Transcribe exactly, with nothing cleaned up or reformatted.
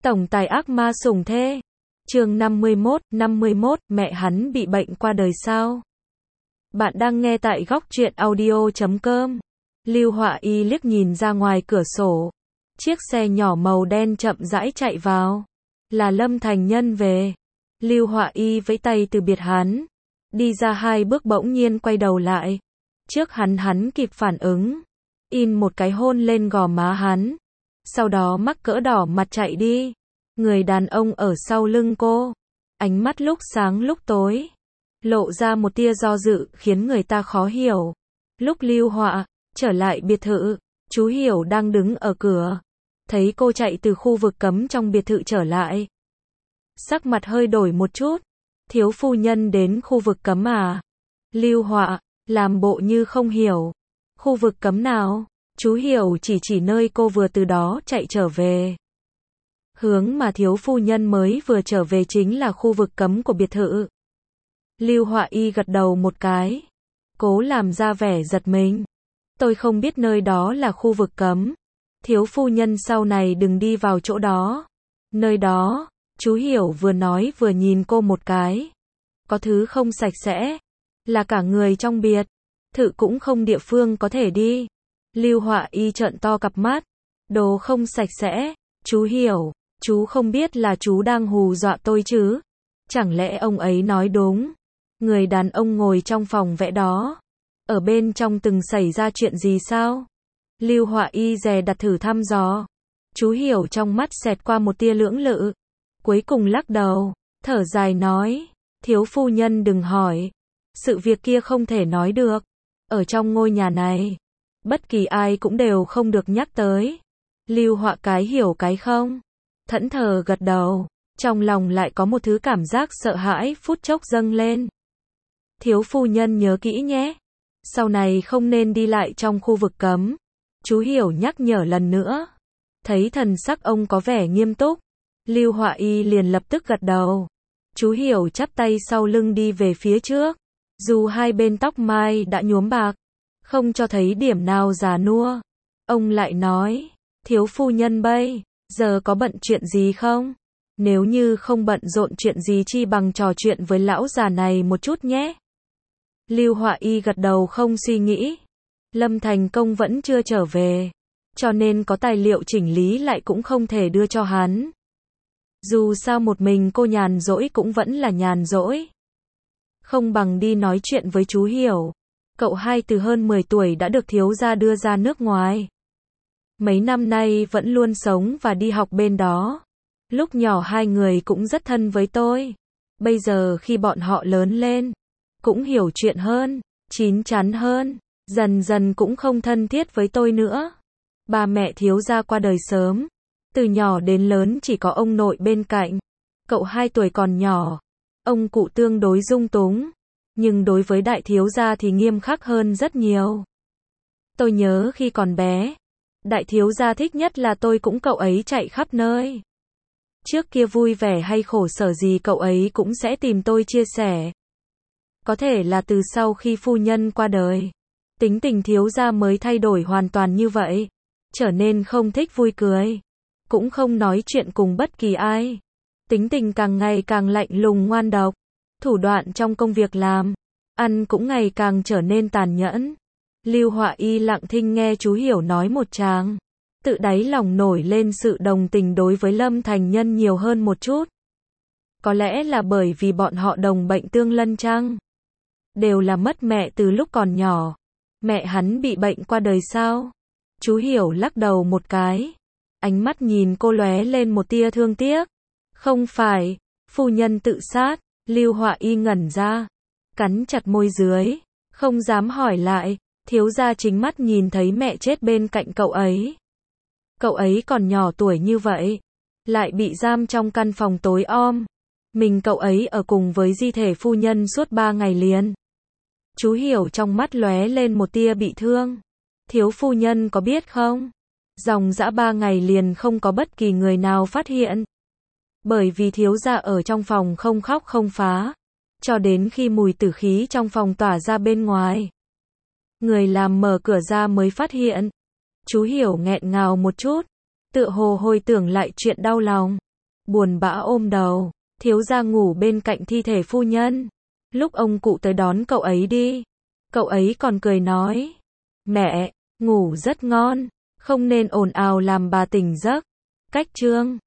Tổng tài ác ma sủng thê. Chương năm mươi mốt, năm mươi mốt, mẹ hắn bị bệnh qua đời sao? Bạn đang nghe tại góc truyện audio chấm com. Lưu Họa Y liếc nhìn ra ngoài cửa sổ. Chiếc xe nhỏ màu đen chậm rãi chạy vào. Là Lâm Thành Nhân về. Lưu Họa Y vẫy tay từ biệt hắn. Đi ra hai bước bỗng nhiên quay đầu lại. Trước hắn hắn kịp phản ứng. In một cái hôn lên gò má hắn. Sau đó mắc cỡ đỏ mặt chạy đi. Người đàn ông ở sau lưng cô. Ánh mắt lúc sáng lúc tối. Lộ ra một tia do dự khiến người ta khó hiểu. Lúc Lưu Họa trở lại biệt thự, chú Hiểu đang đứng ở cửa. Thấy cô chạy từ khu vực cấm trong biệt thự trở lại. Sắc mặt hơi đổi một chút. Thiếu phu nhân đến khu vực cấm à? Lưu Họa làm bộ như không hiểu. Khu vực cấm nào? Chú Hiểu chỉ chỉ nơi cô vừa từ đó chạy trở về. Hướng mà thiếu phu nhân mới vừa trở về chính là khu vực cấm của biệt thự. Lưu Họa Y gật đầu một cái. Cố làm ra vẻ giật mình. Tôi không biết nơi đó là khu vực cấm. Thiếu phu nhân sau này đừng đi vào chỗ đó. Nơi đó, chú Hiểu vừa nói vừa nhìn cô một cái. Có thứ không sạch sẽ. Là cả người trong biệt thự cũng không địa phương có thể đi. Lưu Họa Y trợn to cặp mắt. Đồ không sạch sẽ. Chú Hiểu, chú không biết là chú đang hù dọa tôi chứ? Chẳng lẽ ông ấy nói đúng? Người đàn ông ngồi trong phòng vẽ đó. Ở bên trong từng xảy ra chuyện gì sao? Lưu Họa Y dè đặt thử thăm dò. Chú Hiểu trong mắt xẹt qua một tia lưỡng lự. Cuối cùng lắc đầu, thở dài nói. Thiếu phu nhân đừng hỏi. Sự việc kia không thể nói được. Ở trong ngôi nhà này, bất kỳ ai cũng đều không được nhắc tới. Lưu Họa cái hiểu cái không. Thẫn thờ gật đầu. Trong lòng lại có một thứ cảm giác sợ hãi phút chốc dâng lên. Thiếu phu nhân nhớ kỹ nhé. Sau này không nên đi lại trong khu vực cấm. Chú Hiểu nhắc nhở lần nữa. Thấy thần sắc ông có vẻ nghiêm túc. Lưu Họa Y liền lập tức gật đầu. Chú Hiểu chắp tay sau lưng đi về phía trước. Dù hai bên tóc mai đã nhuốm bạc, không cho thấy điểm nào già nua. Ông lại nói. Thiếu phu nhân bây giờ có bận chuyện gì không? Nếu như không bận rộn chuyện gì chi bằng trò chuyện với lão già này một chút nhé. Lưu Họa Y gật đầu không suy nghĩ. Lâm Thành Công vẫn chưa trở về, cho nên có tài liệu chỉnh lý lại cũng không thể đưa cho hắn. Dù sao một mình cô nhàn rỗi cũng vẫn là nhàn rỗi. Không bằng đi nói chuyện với chú Hiểu. Cậu hai từ hơn mười tuổi đã được thiếu gia đưa ra nước ngoài. Mấy năm nay vẫn luôn sống và đi học bên đó. Lúc nhỏ hai người cũng rất thân với tôi. Bây giờ khi bọn họ lớn lên, cũng hiểu chuyện hơn, chín chắn hơn, dần dần cũng không thân thiết với tôi nữa. Ba mẹ thiếu gia qua đời sớm. Từ nhỏ đến lớn chỉ có ông nội bên cạnh. Cậu hai tuổi còn nhỏ. Ông cụ tương đối dung túng. Nhưng đối với đại thiếu gia thì nghiêm khắc hơn rất nhiều. Tôi nhớ khi còn bé, đại thiếu gia thích nhất là tôi cũng cậu ấy chạy khắp nơi. Trước kia vui vẻ hay khổ sở gì cậu ấy cũng sẽ tìm tôi chia sẻ. Có thể là từ sau khi phu nhân qua đời, tính tình thiếu gia mới thay đổi hoàn toàn như vậy. Trở nên không thích vui cười, cũng không nói chuyện cùng bất kỳ ai. Tính tình càng ngày càng lạnh lùng ngoan độc. Thủ đoạn trong công việc làm, ăn cũng ngày càng trở nên tàn nhẫn. Lưu Họa Y lặng thinh nghe chú Hiểu nói một tràng. Tự đáy lòng nổi lên sự đồng tình đối với Lâm Thành Nhân nhiều hơn một chút. Có lẽ là bởi vì bọn họ đồng bệnh tương lân chăng? Đều là mất mẹ từ lúc còn nhỏ. Mẹ hắn bị bệnh qua đời sao? Chú Hiểu lắc đầu một cái. Ánh mắt nhìn cô lóe lên một tia thương tiếc. Không phải, phu nhân tự sát. Lưu Họa Y ngẩn ra, cắn chặt môi dưới, không dám hỏi lại. Thiếu gia chính mắt nhìn thấy mẹ chết bên cạnh cậu ấy. Cậu ấy còn nhỏ tuổi như vậy, lại bị giam trong căn phòng tối om. Mình cậu ấy ở cùng với di thể phu nhân suốt ba ngày liền. Chú Hiểu trong mắt lóe lên một tia bị thương. Thiếu phu nhân có biết không? Dòng dã ba ngày liền không có bất kỳ người nào phát hiện. Bởi vì thiếu gia ở trong phòng không khóc không phá. Cho đến khi mùi tử khí trong phòng tỏa ra bên ngoài. Người làm mở cửa ra mới phát hiện. Chú Hiểu nghẹn ngào một chút. Tựa hồ hồi tưởng lại chuyện đau lòng. buồn bã ôm đầu. Thiếu gia ngủ bên cạnh thi thể phu nhân. Lúc ông cụ tới đón cậu ấy đi, cậu ấy còn cười nói, mẹ, ngủ rất ngon, không nên ồn ào làm bà tỉnh giấc. Cách chương